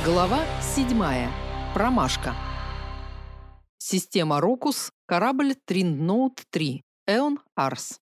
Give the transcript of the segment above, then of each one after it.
Глава 7. Промашка. Система Рокус. Корабль Триндноут-3. Эон Арс.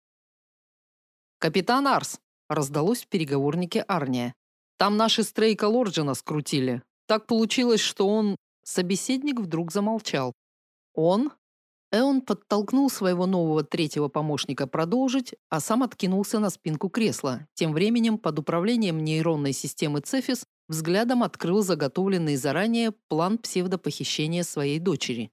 «Капитан Арс!» – раздалось в переговорнике Арния. «Там наши Стрейка Лорджина скрутили. Так получилось, что он...» Собеседник вдруг замолчал. «Он?» Эон подтолкнул своего нового третьего помощника продолжить, а сам откинулся на спинку кресла. Тем временем под управлением нейронной системы Цефис взглядом открыл заготовленный заранее план псевдопохищения своей дочери.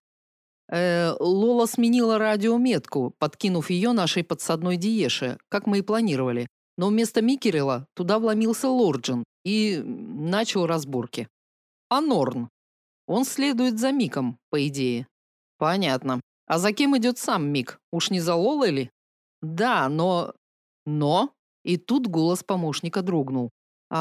Лола сменила радиометку, подкинув ее нашей подсадной Диеше, как мы и планировали. Но вместо Микерела туда вломился Лорджин и начал разборки. А Норн? Он следует за Миком, по идее. Понятно. А за кем идет сам Мик? Уж не за Лолой ли? Да, но... Но? И тут голос помощника дрогнул.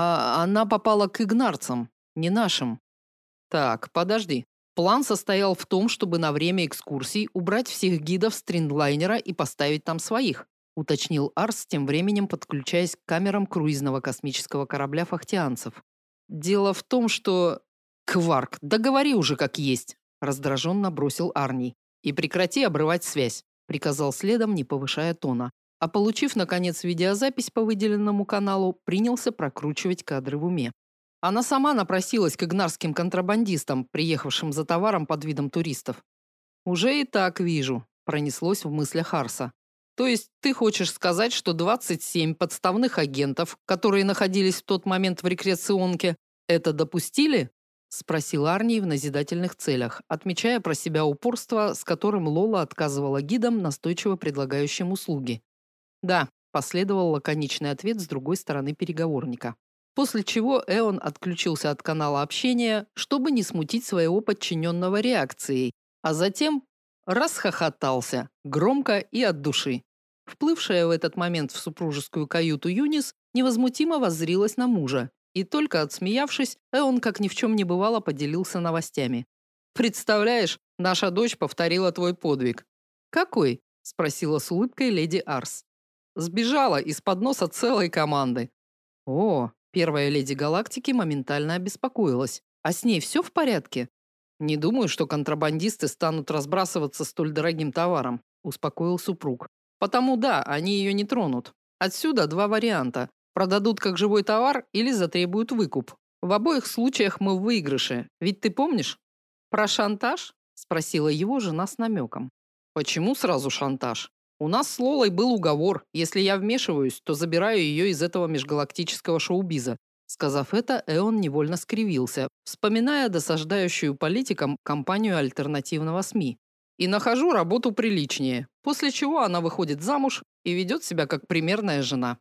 А она попала к игнарцам, не нашим. Так, подожди. План состоял в том, чтобы на время экскурсий убрать всех гидов с Триндлайнера и поставить там своих, уточнил Арс, тем временем подключаясь к камерам круизного космического корабля фахтианцев. Дело в том, что... Кварк, да говори уже как есть, раздраженно бросил Арний. И прекрати обрывать связь, приказал следом, не повышая тона. А получив, наконец, видеозапись по выделенному каналу, принялся прокручивать кадры в уме. Она сама напросилась к игнарским контрабандистам, приехавшим за товаром под видом туристов. «Уже и так вижу», – пронеслось в мыслях Арса. «То есть ты хочешь сказать, что 27 подставных агентов, которые находились в тот момент в рекреационке, это допустили?» – спросил Арний в назидательных целях, отмечая про себя упорство, с которым Лола отказывала гидам, настойчиво предлагающим услуги. «Да», – последовал лаконичный ответ с другой стороны переговорника. После чего Эон отключился от канала общения, чтобы не смутить своего подчиненного реакцией, а затем расхохотался, громко и от души. Вплывшая в этот момент в супружескую каюту Юнис невозмутимо воззрилась на мужа, и только отсмеявшись, Эон, как ни в чем не бывало, поделился новостями. «Представляешь, наша дочь повторила твой подвиг». «Какой?» – спросила с улыбкой леди Арс. «Сбежала из-под носа целой команды». «О!» Первая леди галактики моментально обеспокоилась. А с ней все в порядке? Не думаю, что контрабандисты станут разбрасываться столь дорогим товаром, успокоил супруг. Потому да, они ее не тронут. Отсюда два варианта. Продадут как живой товар или затребуют выкуп. В обоих случаях мы в выигрыше. Ведь ты помнишь? Про шантаж? Спросила его жена с намеком. Почему сразу шантаж? У нас с Лолой был уговор. Если я вмешиваюсь, то забираю ее из этого межгалактического шоу-биза. Сказав это, Эон невольно скривился, вспоминая досаждающую политикам кампанию альтернативного СМИ. И нахожу работу приличнее, после чего она выходит замуж и ведет себя как примерная жена.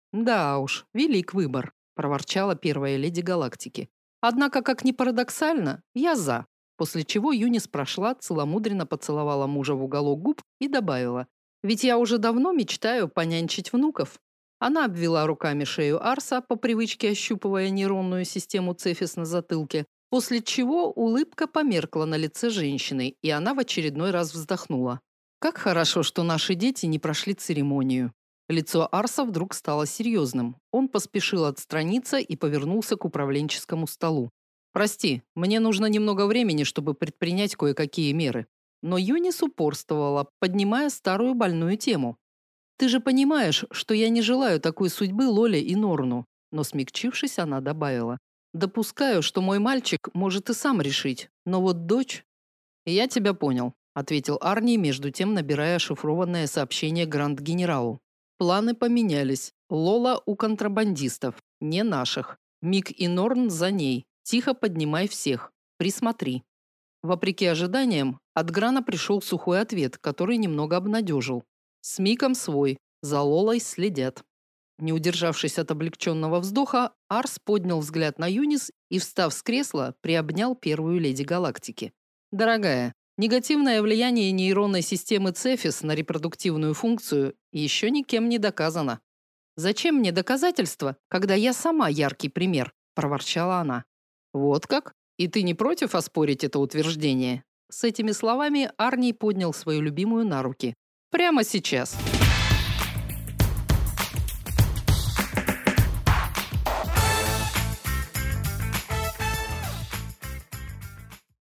Да уж, велик выбор, проворчала первая леди галактики. Однако, как ни парадоксально, я за. После чего Юнис прошла, целомудренно поцеловала мужа в уголок губ и добавила: «Ведь я уже давно мечтаю понянчить внуков». Она обвела руками шею Арса, по привычке ощупывая нейронную систему Цефис на затылке, после чего улыбка померкла на лице женщины, и она в очередной раз вздохнула. «Как хорошо, что наши дети не прошли церемонию». Лицо Арса вдруг стало серьезным. Он поспешил отстраниться и повернулся к управленческому столу. «Прости, мне нужно немного времени, чтобы предпринять кое-какие меры». Но Юнис упорствовала, поднимая старую больную тему. «Ты же понимаешь, что я не желаю такой судьбы Лоле и Норну». Но, смягчившись, она добавила: «Допускаю, что мой мальчик может и сам решить, но вот дочь...» «Я тебя понял», — ответил Арний, между тем набирая шифрованное сообщение Гранд-генералу. «Планы поменялись. Лола у контрабандистов, не наших. Мик и Норн за ней. Тихо поднимай всех. Присмотри». Вопреки ожиданиям, от Грана пришел сухой ответ, который немного обнадежил. «С Миком свой, за Лолой следят». Не удержавшись от облегченного вздоха, Арс поднял взгляд на Юнис и, встав с кресла, приобнял первую леди галактики. «Дорогая, негативное влияние нейронной системы Цефис на репродуктивную функцию еще никем не доказано». «Зачем мне доказательства, когда я сама яркий пример?» – проворчала она. «Вот как? И ты не против оспорить это утверждение?» С этими словами Арний поднял свою любимую на руки. «Прямо сейчас».